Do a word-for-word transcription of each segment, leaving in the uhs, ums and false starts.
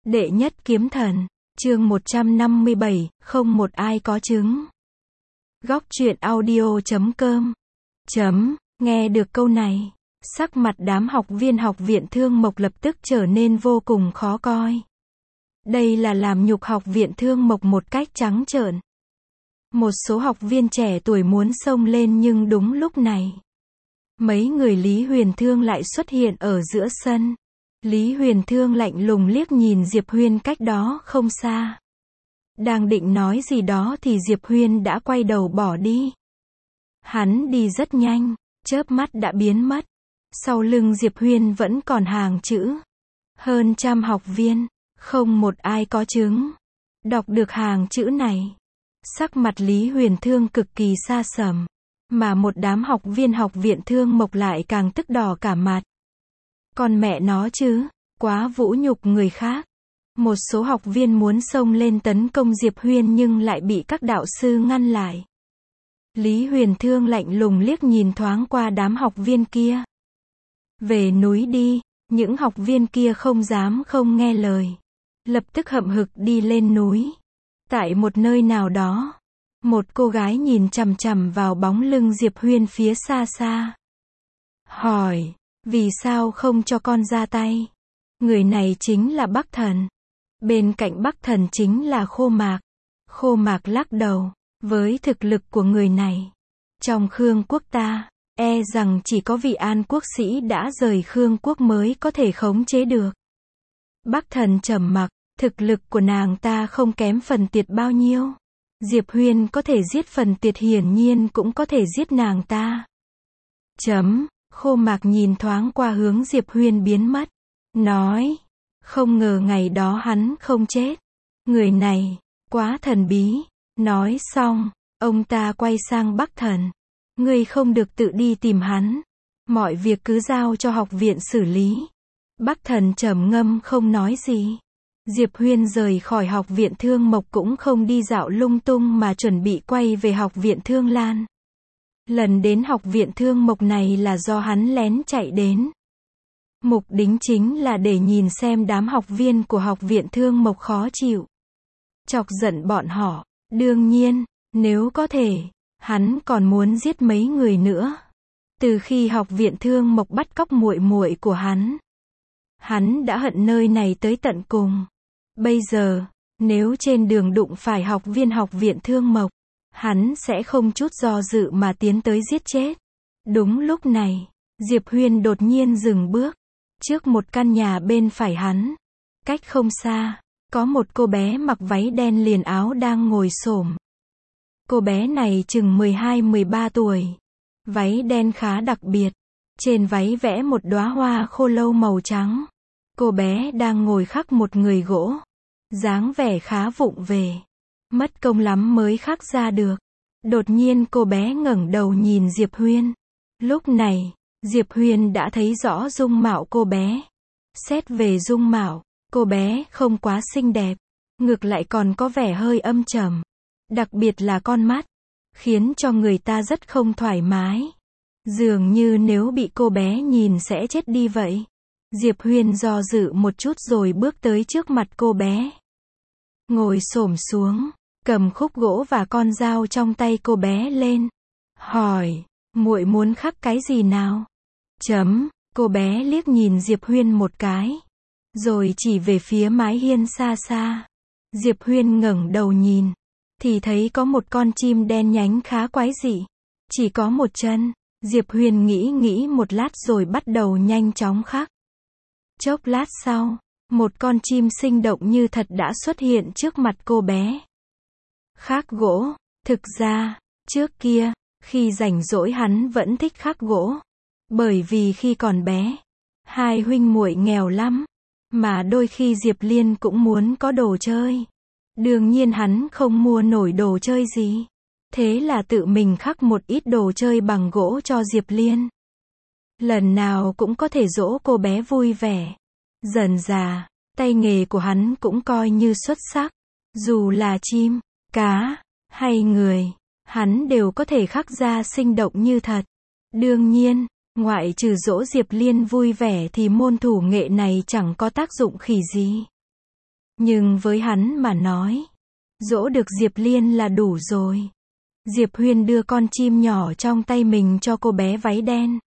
Đệ nhất kiếm thần, chương một trăm năm mươi bảy, không một ai có chứng. Góc truyện audio chấm com. Chấm, nghe được câu này, sắc mặt đám học viên học viện Thương Mộc lập tức trở nên vô cùng khó coi. Đây là làm nhục học viện Thương Mộc một cách trắng trợn. Một số học viên trẻ tuổi muốn xông lên nhưng đúng lúc này, mấy người Lý Huyền Thương lại xuất hiện ở giữa sân. Lý Huyền Thương lạnh lùng liếc nhìn Diệp Huyên cách đó không xa. Đang định nói gì đó thì Diệp Huyên đã quay đầu bỏ đi. Hắn đi rất nhanh, chớp mắt đã biến mất. Sau lưng Diệp Huyên vẫn còn hàng chữ. Hơn trăm học viên, không một ai có chứng. Đọc được hàng chữ này, sắc mặt Lý Huyền Thương cực kỳ xa sầm. Mà một đám học viên học viện Thương Mộc lại càng tức đỏ cả mặt. Còn mẹ nó chứ, quá vũ nhục người khác. Một số học viên muốn xông lên tấn công Diệp Huyên nhưng lại bị các đạo sư ngăn lại. Lý Huyền Thương lạnh lùng liếc nhìn thoáng qua đám học viên kia. Về núi đi, những học viên kia không dám không nghe lời. Lập tức hậm hực đi lên núi. Tại một nơi nào đó, một cô gái nhìn chằm chằm vào bóng lưng Diệp Huyên phía xa xa. Hỏi, vì sao không cho con ra tay? Người này chính là Bắc Thần. Bên cạnh Bắc Thần chính là Khô Mạc. Khô Mạc lắc đầu, với thực lực của người này, trong Khương quốc ta, e rằng chỉ có vị An quốc sĩ đã rời Khương quốc mới có thể khống chế được. Bắc Thần trầm mặc, thực lực của nàng ta không kém Phần Tiệt bao nhiêu. Diệp Huyên có thể giết Phần Tiệt hiển nhiên cũng có thể giết nàng ta. Chấm, Khô Mạc nhìn thoáng qua hướng Diệp Huyên biến mất. Nói, không ngờ ngày đó hắn không chết. Người này, quá thần bí. Nói xong, ông ta quay sang Bắc Thần. Ngươi không được tự đi tìm hắn. Mọi việc cứ giao cho học viện xử lý. Bắc Thần trầm ngâm không nói gì. Diệp Huyên rời khỏi học viện Thương Mộc cũng không đi dạo lung tung mà chuẩn bị quay về học viện Thương Lan. Lần đến học viện Thương Mộc này là do hắn lén chạy đến. Mục đích chính là để nhìn xem đám học viên của học viện Thương Mộc khó chịu. Chọc giận bọn họ. Đương nhiên, nếu có thể, hắn còn muốn giết mấy người nữa. Từ khi học viện Thương Mộc bắt cóc muội muội của hắn, hắn đã hận nơi này tới tận cùng. Bây giờ, nếu trên đường đụng phải học viên học viện Thương Mộc, hắn sẽ không chút do dự mà tiến tới giết chết. Đúng lúc này, Diệp Huyên đột nhiên dừng bước. Trước một căn nhà bên phải hắn, cách không xa, có một cô bé mặc váy đen liền áo đang ngồi xổm. Cô bé này chừng mười hai mười ba tuổi. Váy đen khá đặc biệt. Trên váy vẽ một đóa hoa khô lâu màu trắng. Cô bé đang ngồi khắc một người gỗ. Dáng vẻ khá vụng về. Mất công lắm mới khắc ra được. Đột nhiên cô bé ngẩng đầu nhìn Diệp Huyên. Lúc này, Diệp Huyên đã thấy rõ dung mạo cô bé. Xét về dung mạo, cô bé không quá xinh đẹp. Ngược lại còn có vẻ hơi âm trầm. Đặc biệt là con mắt, khiến cho người ta rất không thoải mái. Dường như nếu bị cô bé nhìn sẽ chết đi vậy. Diệp Huyên do dự một chút rồi bước tới trước mặt cô bé. Ngồi xổm xuống, cầm khúc gỗ và con dao trong tay cô bé lên. Hỏi, muội muốn khắc cái gì nào? Chấm, cô bé liếc nhìn Diệp Huyên một cái. Rồi chỉ về phía mái hiên xa xa. Diệp Huyên ngẩng đầu nhìn. Thì thấy có một con chim đen nhánh khá quái dị. Chỉ có một chân. Diệp Huyên nghĩ nghĩ một lát rồi bắt đầu nhanh chóng khắc. Chốc lát sau, một con chim sinh động như thật đã xuất hiện trước mặt cô bé. Khắc gỗ. Thực ra, trước kia, khi rảnh rỗi hắn vẫn thích khắc gỗ. Bởi vì khi còn bé, hai huynh muội nghèo lắm. Mà đôi khi Diệp Liên cũng muốn có đồ chơi. Đương nhiên hắn không mua nổi đồ chơi gì. Thế là tự mình khắc một ít đồ chơi bằng gỗ cho Diệp Liên. Lần nào cũng có thể dỗ cô bé vui vẻ. Dần dà, tay nghề của hắn cũng coi như xuất sắc. Dù là chim, cá, hay người, hắn đều có thể khắc ra sinh động như thật. Đương nhiên, ngoại trừ dỗ Diệp Liên vui vẻ thì môn thủ nghệ này chẳng có tác dụng khỉ gì. Nhưng với hắn mà nói, dỗ được Diệp Liên là đủ rồi. Diệp Huyên đưa con chim nhỏ trong tay mình cho cô bé váy đen.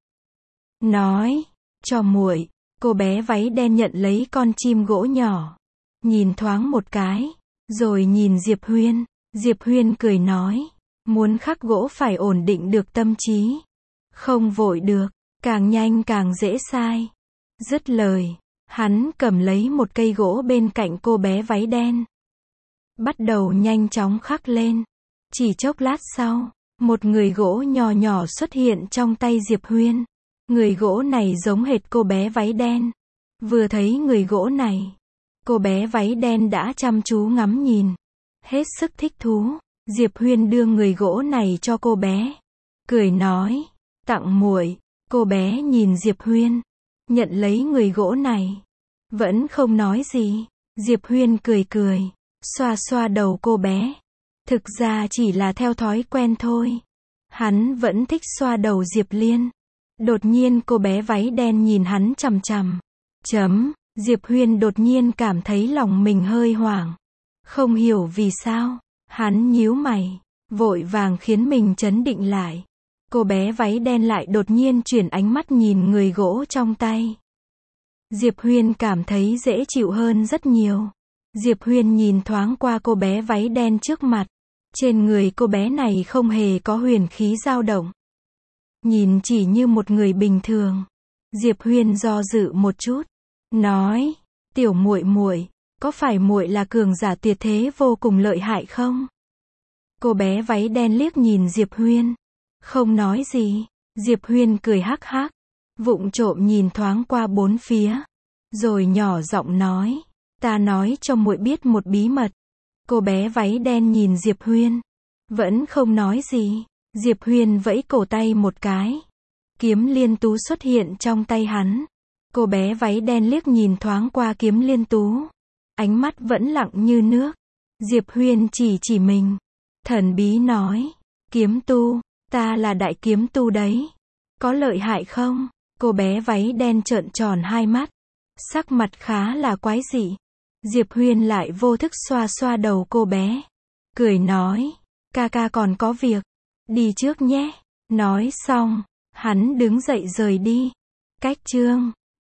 Nói, cho muội. Cô bé váy đen nhận lấy con chim gỗ nhỏ. Nhìn thoáng một cái. Rồi nhìn Diệp Huyên. Diệp Huyên cười nói, muốn khắc gỗ phải ổn định được tâm trí. Không vội được, càng nhanh càng dễ sai. Dứt lời, hắn cầm lấy một cây gỗ bên cạnh cô bé váy đen. Bắt đầu nhanh chóng khắc lên. Chỉ chốc lát sau, một người gỗ nhỏ nhỏ xuất hiện trong tay Diệp Huyên. Người gỗ này giống hệt cô bé váy đen. Vừa thấy người gỗ này, cô bé váy đen đã chăm chú ngắm nhìn. Hết sức thích thú. Diệp Huyên đưa người gỗ này cho cô bé. Cười nói, tặng muội. Cô bé nhìn Diệp Huyên. Nhận lấy người gỗ này. Vẫn không nói gì. Diệp Huyên cười cười. Xoa xoa đầu cô bé. Thực ra chỉ là theo thói quen thôi. Hắn vẫn thích xoa đầu Diệp Liên. Đột nhiên cô bé váy đen nhìn hắn chằm chằm. Chấm, Diệp Huyên đột nhiên cảm thấy lòng mình hơi hoảng. Không hiểu vì sao. Hắn nhíu mày. Vội vàng khiến mình trấn định lại. Cô bé váy đen lại đột nhiên chuyển ánh mắt nhìn người gỗ trong tay. Diệp Huyên cảm thấy dễ chịu hơn rất nhiều. Diệp Huyên nhìn thoáng qua cô bé váy đen trước mặt. Trên người cô bé này không hề có huyền khí dao động. Nhìn chỉ như một người bình thường. Diệp Huyên do dự một chút. Nói, tiểu muội muội, có phải muội là cường giả tuyệt thế vô cùng lợi hại không? Cô bé váy đen liếc nhìn Diệp Huyên. Không nói gì. Diệp Huyên cười hắc hắc. Vụng trộm nhìn thoáng qua bốn phía. Rồi nhỏ giọng nói. Ta nói cho muội biết một bí mật. Cô bé váy đen nhìn Diệp Huyên. Vẫn không nói gì. Diệp Huyên vẫy cổ tay một cái. Kiếm liên tú xuất hiện trong tay hắn. Cô bé váy đen liếc nhìn thoáng qua kiếm liên tú. Ánh mắt vẫn lặng như nước. Diệp Huyên chỉ chỉ mình. Thần bí nói. Kiếm tu. Ta là đại kiếm tu đấy. Có lợi hại không? Cô bé váy đen trợn tròn hai mắt. Sắc mặt khá là quái dị. Diệp Huyên lại vô thức xoa xoa đầu cô bé. Cười nói. Ca ca còn có việc. Đi trước nhé. Nói xong. Hắn đứng dậy rời đi. Cách chương.